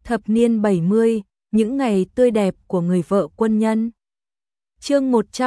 Thập niên 70, những ngày tươi đẹp của người vợ quân nhân. Chương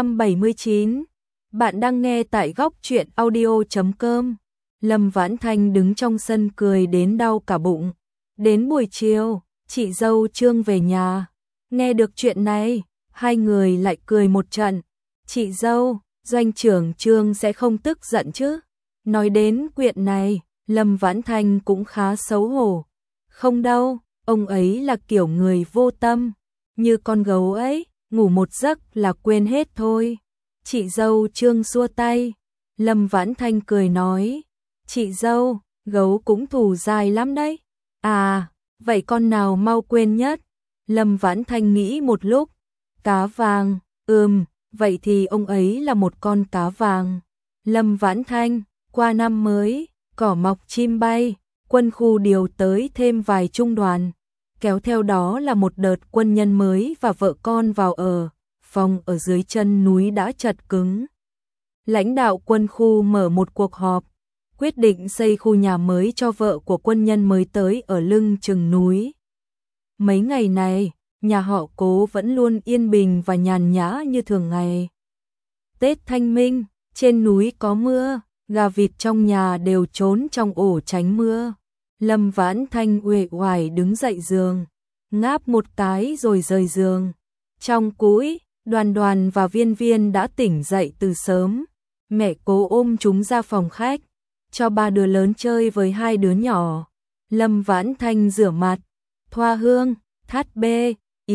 179. Bạn đang nghe tại góc truyện audio.com. Lâm Vãn Thanh đứng trong sân cười đến đau cả bụng. Đến buổi chiều, chị dâu Trương về nhà. Nghe được chuyện này, hai người lại cười một trận. Chị dâu, doanh trưởng Trương sẽ không tức giận chứ? Nói đến chuyện này, Lâm Vãn Thanh cũng khá xấu hổ. Không đâu, ông ấy là kiểu người vô tâm, như con gấu ấy, ngủ một giấc là quên hết thôi. Chị dâu Trương xua tay. Lâm Vãn Thanh cười nói, chị dâu, gấu cũng thù dài lắm đấy. À, vậy con nào mau quên nhất? Lâm Vãn Thanh nghĩ một lúc. Cá vàng, vậy thì ông ấy là một con cá vàng. Lâm Vãn Thanh, qua năm mới, cỏ mọc chim bay, quân khu điều tới thêm vài trung đoàn. Kéo theo đó là một đợt quân nhân mới và vợ con vào ở. Phòng ở dưới chân núi đã chật cứng. Lãnh đạo quân khu mở một cuộc họp, quyết định xây khu nhà mới cho vợ của quân nhân mới tới ở lưng chừng núi. Mấy ngày này, nhà họ Cố vẫn luôn yên bình và nhàn nhã như thường ngày. Tết Thanh Minh, trên núi có mưa, gà vịt trong nhà đều trốn trong ổ tránh mưa. Lâm Vãn Thanh uể oải đứng dậy giường, ngáp một cái rồi rời giường. Trong cũi, Đoàn Đoàn và Viên Viên đã tỉnh dậy từ sớm. Mẹ Cố ôm chúng ra phòng khách, cho ba đứa lớn chơi với hai đứa nhỏ. Lâm Vãn Thanh rửa mặt, thoa hương, thắt bê,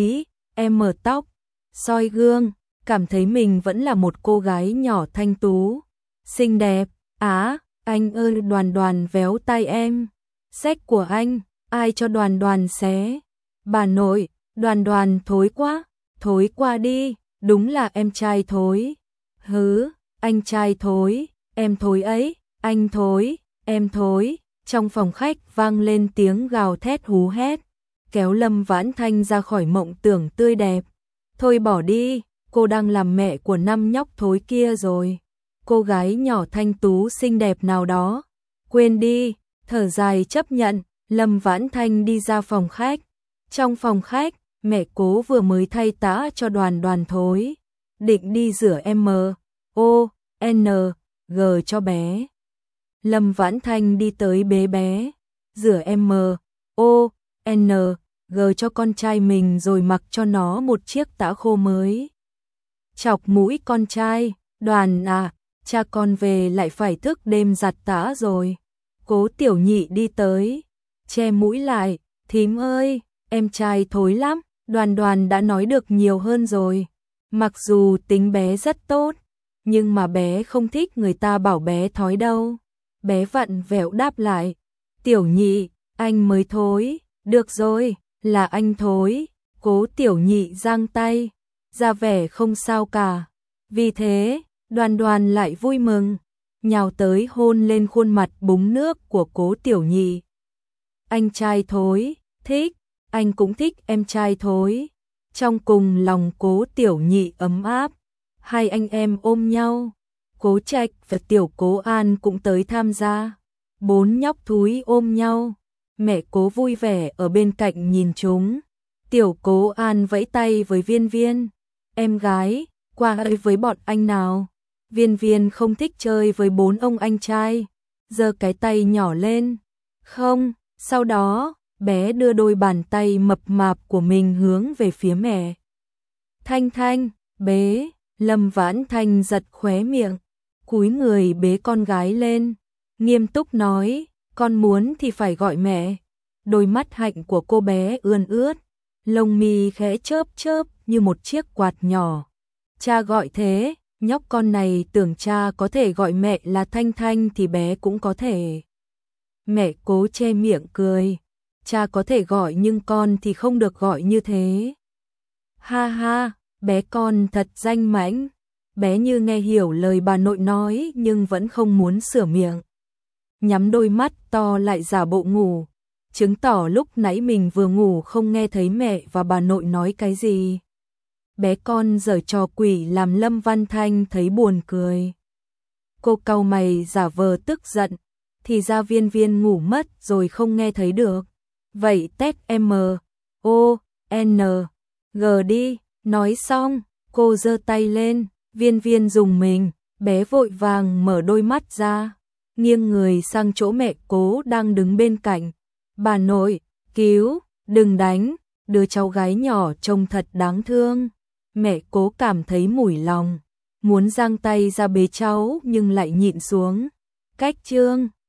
em mở tóc, soi gương, cảm thấy mình vẫn là một cô gái nhỏ thanh tú, xinh đẹp. Anh ơi, Đoàn Đoàn véo tay em. Sách của anh, ai cho Đoàn Đoàn xé? Bà nội, Đoàn Đoàn thối quá, thối qua đi, đúng là em trai thối. Hứ, anh trai thối, em thối ấy, anh thối, em thối. Trong phòng khách vang lên tiếng gào thét hú hét, kéo Lâm Vãn Thanh ra khỏi mộng tưởng tươi đẹp. Thôi bỏ đi, cô đang làm mẹ của năm nhóc thối kia rồi. Cô gái nhỏ thanh tú xinh đẹp nào đó. Quên đi, thở dài chấp nhận, Lâm Vãn Thanh đi ra phòng khách. Trong phòng khách, mẹ Cố vừa mới thay tã cho Đoàn Đoàn thối, định đi rửa M.O.N.G cho bé. Lâm Vãn Thanh đi tới bế bé, rửa M.O.N.G cho con trai mình rồi mặc cho nó một chiếc tã khô mới. Chọc mũi con trai, Đoàn à, cha con về lại phải thức đêm giặt tã rồi. Cố Tiểu Nhị đi tới, che mũi lại, thím ơi, em trai thối lắm. Đoàn Đoàn đã nói được nhiều hơn rồi. Mặc dù tính bé rất tốt, nhưng mà bé không thích người ta bảo bé thói đâu. Bé vặn vẹo đáp lại, Tiểu Nhị, anh mới thối. Được rồi, là anh thối. Cố Tiểu Nhị giang tay, ra vẻ không sao cả. Vì thế, Đoàn Đoàn lại vui mừng, nhào tới hôn lên khuôn mặt búng nước của Cố Tiểu Nhị. Anh trai thối, thích, anh cũng thích em trai thối. Trong cùng lòng Cố Tiểu Nhị ấm áp, hai anh em ôm nhau. Cố Trạch và Tiểu Cố An cũng tới tham gia. Bốn nhóc thúi ôm nhau, mẹ Cố vui vẻ ở bên cạnh nhìn chúng. Tiểu Cố An vẫy tay với Viên Viên, em gái, qua đây với bọn anh nào. Viên Viên không thích chơi với bốn ông anh trai, giơ cái tay nhỏ lên. Không, sau đó, bé đưa đôi bàn tay mập mạp của mình hướng về phía mẹ. Thanh Thanh, bế, Lâm Vãn Thanh giật khóe miệng, cúi người bế con gái lên, nghiêm túc nói, con muốn thì phải gọi mẹ. Đôi mắt hạnh của cô bé ươn ướt, lông mi khẽ chớp chớp như một chiếc quạt nhỏ. Cha gọi thế, nhóc con này tưởng cha có thể gọi mẹ là Thanh Thanh thì bé cũng có thể. Mẹ Cố che miệng cười, cha có thể gọi nhưng con thì không được gọi như thế. Ha ha, bé con thật danh mãnh. Bé như nghe hiểu lời bà nội nói nhưng vẫn không muốn sửa miệng. Nhắm đôi mắt to lại giả bộ ngủ, chứng tỏ lúc nãy mình vừa ngủ không nghe thấy mẹ và bà nội nói cái gì. Bé con giở trò quỷ làm Lâm Vãn Thanh thấy buồn cười. Cô cau mày giả vờ tức giận, thì ra Viên Viên ngủ mất rồi không nghe thấy được. Vậy test O, N, G đi. Nói xong, cô giơ tay lên, Viên Viên dùng mình, bé vội vàng mở đôi mắt ra, nghiêng người sang chỗ mẹ Cố đang đứng bên cạnh. Bà nội, cứu, đừng đánh, đứa cháu gái nhỏ trông thật đáng thương. Mẹ Cố cảm thấy mủi lòng, muốn giang tay ra bế cháu nhưng lại nhịn xuống. Cách chương